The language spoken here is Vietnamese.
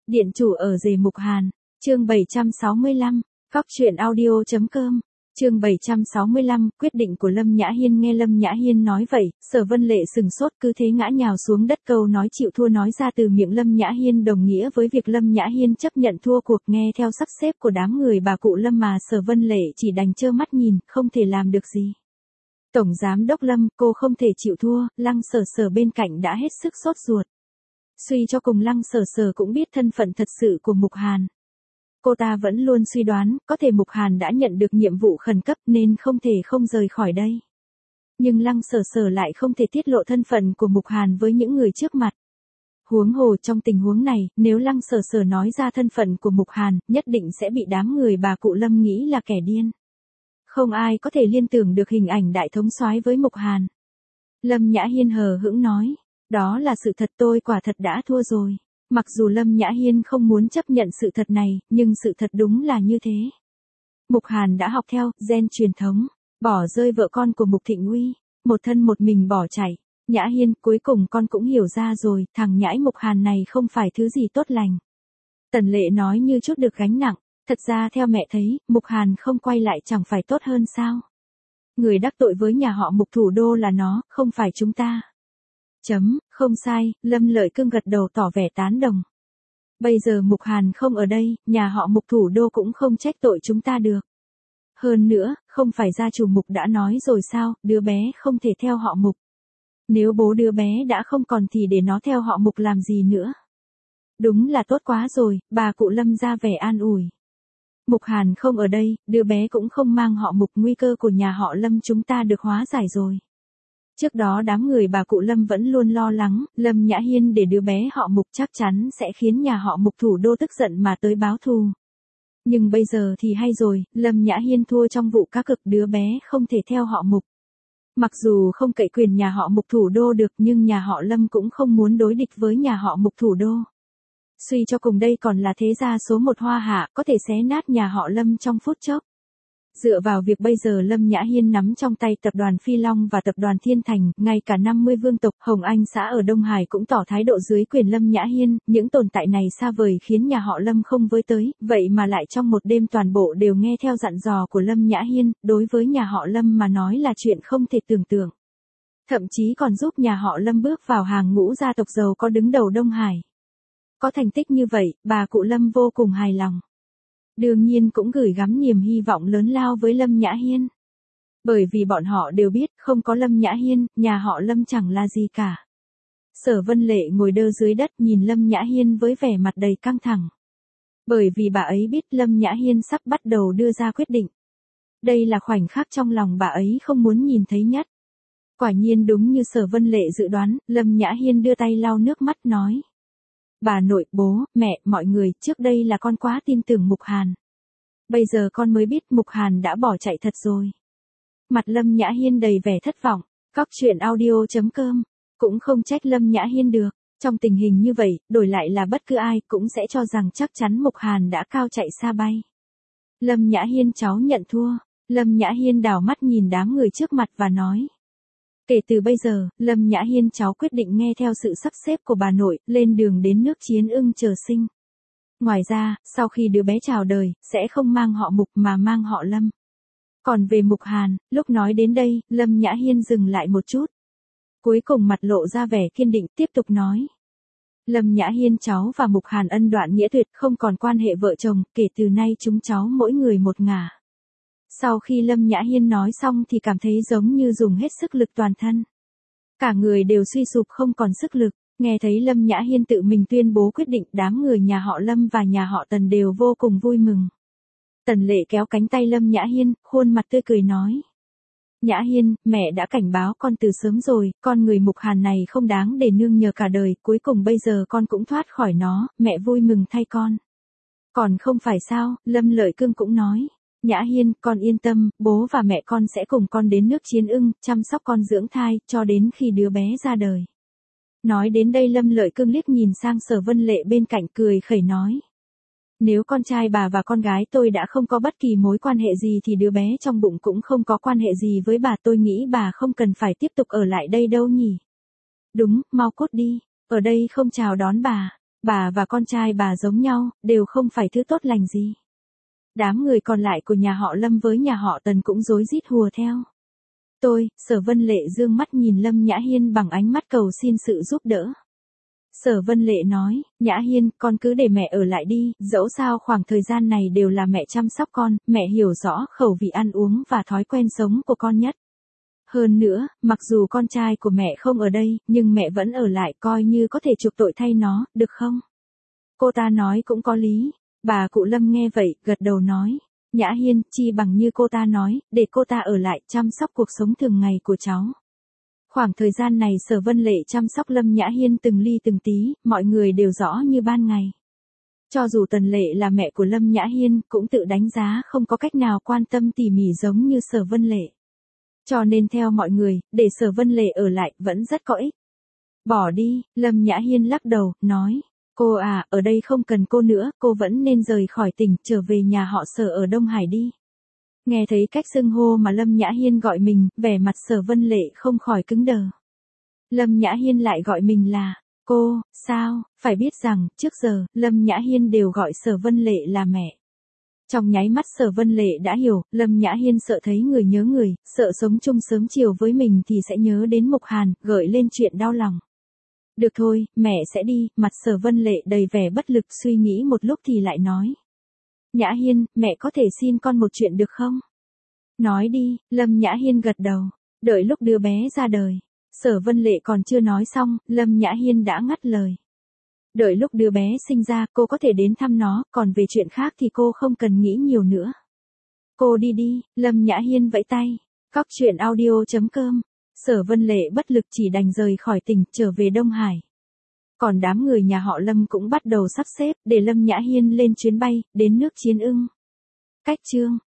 Điện chủ ở rể Mục Hàn, chương 765, Cóc truyện audio.com, chương 765, quyết định của Lâm Nhã Hiên. Nghe Lâm Nhã Hiên nói vậy, Sở Vân Lệ sừng sốt cứ thế ngã nhào xuống đất, câu nói chịu thua nói ra từ miệng Lâm Nhã Hiên đồng nghĩa với việc Lâm Nhã Hiên chấp nhận thua cuộc. Nghe theo sắp xếp của đám người bà cụ Lâm mà Sở Vân Lệ chỉ đành trơ mắt nhìn, không thể làm được gì. Tổng giám đốc Lâm, cô không thể chịu thua. Lăng Sở Sở bên cạnh đã hết sức sốt ruột. Suy cho cùng Lăng Sở Sở cũng biết thân phận thật sự của Mục Hàn. Cô ta vẫn luôn suy đoán, có thể Mục Hàn đã nhận được nhiệm vụ khẩn cấp nên không thể không rời khỏi đây. Nhưng Lăng Sở Sở lại không thể tiết lộ thân phận của Mục Hàn với những người trước mặt. Huống hồ trong tình huống này, nếu Lăng Sở Sở nói ra thân phận của Mục Hàn, nhất định sẽ bị đám người bà cụ Lâm nghĩ là kẻ điên. Không ai có thể liên tưởng được hình ảnh đại thống soái với Mục Hàn. Lâm Nhã Hiên hờ hững nói, đó là sự thật, tôi quả thật đã thua rồi. Mặc dù Lâm Nhã Hiên không muốn chấp nhận sự thật này, nhưng sự thật đúng là như thế. Mục Hàn đã học theo gen truyền thống, bỏ rơi vợ con của Mục Thịnh Uy, một thân một mình bỏ chạy. Nhã Hiên, cuối cùng con cũng hiểu ra rồi, thằng nhãi Mục Hàn này không phải thứ gì tốt lành. Tần Lệ nói như chút được gánh nặng, thật ra theo mẹ thấy, Mục Hàn không quay lại chẳng phải tốt hơn sao? Người đắc tội với nhà họ Mục thủ đô là nó, không phải chúng ta. Không sai, Lâm Lợi Cương gật đầu tỏ vẻ tán đồng. Bây giờ Mục Hàn không ở đây, nhà họ Mục thủ đô cũng không trách tội chúng ta được. Hơn nữa, không phải gia chủ Mục đã nói rồi sao, đứa bé không thể theo họ Mục. Nếu bố đứa bé đã không còn thì để nó theo họ Mục làm gì nữa. Đúng là tốt quá rồi, bà cụ Lâm ra vẻ an ủi. Mục Hàn không ở đây, đứa bé cũng không mang họ Mục, nguy cơ của nhà họ Lâm chúng ta được hóa giải rồi. Trước đó đám người bà cụ Lâm vẫn luôn lo lắng, Lâm Nhã Hiên để đứa bé họ Mục chắc chắn sẽ khiến nhà họ Mục thủ đô tức giận mà tới báo thù. Nhưng bây giờ thì hay rồi, Lâm Nhã Hiên thua trong vụ cá cược, đứa bé không thể theo họ Mục. Mặc dù không cậy quyền nhà họ Mục thủ đô được nhưng nhà họ Lâm cũng không muốn đối địch với nhà họ Mục thủ đô. Suy cho cùng đây còn là thế gia số một Hoa Hạ, có thể xé nát nhà họ Lâm trong phút chốc. Dựa vào việc bây giờ Lâm Nhã Hiên nắm trong tay tập đoàn Phi Long và tập đoàn Thiên Thành, ngay cả 50 vương tộc Hồng Anh xã ở Đông Hải cũng tỏ thái độ dưới quyền Lâm Nhã Hiên, những tồn tại này xa vời khiến nhà họ Lâm không với tới, vậy mà lại trong một đêm toàn bộ đều nghe theo dặn dò của Lâm Nhã Hiên, đối với nhà họ Lâm mà nói là chuyện không thể tưởng tượng. Thậm chí còn giúp nhà họ Lâm bước vào hàng ngũ gia tộc giàu có đứng đầu Đông Hải. Có thành tích như vậy, bà cụ Lâm vô cùng hài lòng. Đương nhiên cũng gửi gắm niềm hy vọng lớn lao với Lâm Nhã Hiên. Bởi vì bọn họ đều biết, không có Lâm Nhã Hiên, nhà họ Lâm chẳng là gì cả. Sở Vân Lệ ngồi đơ dưới đất nhìn Lâm Nhã Hiên với vẻ mặt đầy căng thẳng. Bởi vì bà ấy biết Lâm Nhã Hiên sắp bắt đầu đưa ra quyết định. Đây là khoảnh khắc trong lòng bà ấy không muốn nhìn thấy nhất. Quả nhiên đúng như Sở Vân Lệ dự đoán, Lâm Nhã Hiên đưa tay lau nước mắt nói. Bà nội, bố, mẹ, mọi người, trước đây là con quá tin tưởng Mục Hàn. Bây giờ con mới biết Mục Hàn đã bỏ chạy thật rồi. Mặt Lâm Nhã Hiên đầy vẻ thất vọng. Cóc truyện audio.com, cũng không trách Lâm Nhã Hiên được. Trong tình hình như vậy, đổi lại là bất cứ ai cũng sẽ cho rằng chắc chắn Mục Hàn đã cao chạy xa bay. Lâm Nhã Hiên cháu nhận thua. Lâm Nhã Hiên đảo mắt nhìn đám người trước mặt và nói. Kể từ bây giờ, Lâm Nhã Hiên cháu quyết định nghe theo sự sắp xếp của bà nội, lên đường đến nước Chiến Ưng chờ sinh. Ngoài ra, sau khi đứa bé chào đời, sẽ không mang họ Mục mà mang họ Lâm. Còn về Mục Hàn, lúc nói đến đây, Lâm Nhã Hiên dừng lại một chút. Cuối cùng mặt lộ ra vẻ kiên định, tiếp tục nói. Lâm Nhã Hiên cháu và Mục Hàn ân đoạn nghĩa tuyệt, không còn quan hệ vợ chồng, kể từ nay chúng cháu mỗi người một ngả. Sau khi Lâm Nhã Hiên nói xong thì cảm thấy giống như dùng hết sức lực toàn thân. Cả người đều suy sụp không còn sức lực, nghe thấy Lâm Nhã Hiên tự mình tuyên bố quyết định, đám người nhà họ Lâm và nhà họ Tần đều vô cùng vui mừng. Tần Lệ kéo cánh tay Lâm Nhã Hiên, khuôn mặt tươi cười nói. Nhã Hiên, mẹ đã cảnh báo con từ sớm rồi, con người Mục Hàn này không đáng để nương nhờ cả đời, cuối cùng bây giờ con cũng thoát khỏi nó, mẹ vui mừng thay con. Còn không phải sao, Lâm Lợi Cương cũng nói. Nhã Hiên, con yên tâm, bố và mẹ con sẽ cùng con đến nước Chiến Ưng, chăm sóc con dưỡng thai, cho đến khi đứa bé ra đời. Nói đến đây Lâm Lợi Cương liếc nhìn sang Sở Vân Lệ bên cạnh cười khẩy nói. Nếu con trai bà và con gái tôi đã không có bất kỳ mối quan hệ gì thì đứa bé trong bụng cũng không có quan hệ gì với bà, tôi nghĩ bà không cần phải tiếp tục ở lại đây đâu nhỉ. Đúng, mau cút đi, ở đây không chào đón bà. Bà và con trai bà giống nhau, đều không phải thứ tốt lành gì. Đám người còn lại của nhà họ Lâm với nhà họ Tần cũng rối rít hùa theo. Sở Vân Lệ dương mắt nhìn Lâm Nhã Hiên bằng ánh mắt cầu xin sự giúp đỡ. Sở Vân Lệ nói, Nhã Hiên, con cứ để mẹ ở lại đi, dẫu sao khoảng thời gian này đều là mẹ chăm sóc con, mẹ hiểu rõ khẩu vị ăn uống và thói quen sống của con nhất. Hơn nữa, mặc dù con trai của mẹ không ở đây, nhưng mẹ vẫn ở lại coi như có thể chuộc tội thay nó, được không? Cô ta nói cũng có lý. Bà cụ Lâm nghe vậy, gật đầu nói. Nhã Hiên, chi bằng như cô ta nói, để cô ta ở lại chăm sóc cuộc sống thường ngày của cháu. Khoảng thời gian này Sở Vân Lệ chăm sóc Lâm Nhã Hiên từng ly từng tí, mọi người đều rõ như ban ngày. Cho dù Tần Lệ là mẹ của Lâm Nhã Hiên, cũng tự đánh giá không có cách nào quan tâm tỉ mỉ giống như Sở Vân Lệ. Cho nên theo mọi người, để Sở Vân Lệ ở lại vẫn rất có ích. Bỏ đi, Lâm Nhã Hiên lắc đầu, nói. Cô à, ở đây không cần cô nữa, cô vẫn nên rời khỏi tỉnh, trở về nhà họ Sở ở Đông Hải đi. Nghe thấy cách xưng hô mà Lâm Nhã Hiên gọi mình, vẻ mặt Sở Vân Lệ không khỏi cứng đờ. Lâm Nhã Hiên lại gọi mình là, cô, sao, phải biết rằng, trước giờ, Lâm Nhã Hiên đều gọi Sở Vân Lệ là mẹ. Trong nháy mắt Sở Vân Lệ đã hiểu, Lâm Nhã Hiên sợ thấy người nhớ người, sợ sống chung sớm chiều với mình thì sẽ nhớ đến Mục Hàn, gợi lên chuyện đau lòng. Được thôi, mẹ sẽ đi, mặt Sở Vân Lệ đầy vẻ bất lực suy nghĩ một lúc thì lại nói. Nhã Hiên, mẹ có thể xin con một chuyện được không? Nói đi, Lâm Nhã Hiên gật đầu, đợi lúc đứa bé ra đời. Sở Vân Lệ còn chưa nói xong, Lâm Nhã Hiên đã ngắt lời. Đợi lúc đứa bé sinh ra, cô có thể đến thăm nó, còn về chuyện khác thì cô không cần nghĩ nhiều nữa. Cô đi đi, Lâm Nhã Hiên vẫy tay. Cóc truyện audio.com. Sở Vân Lệ bất lực chỉ đành rời khỏi tỉnh, trở về Đông Hải. Còn đám người nhà họ Lâm cũng bắt đầu sắp xếp, để Lâm Nhã Hiên lên chuyến bay, đến nước Chiến Ưng. Cách chương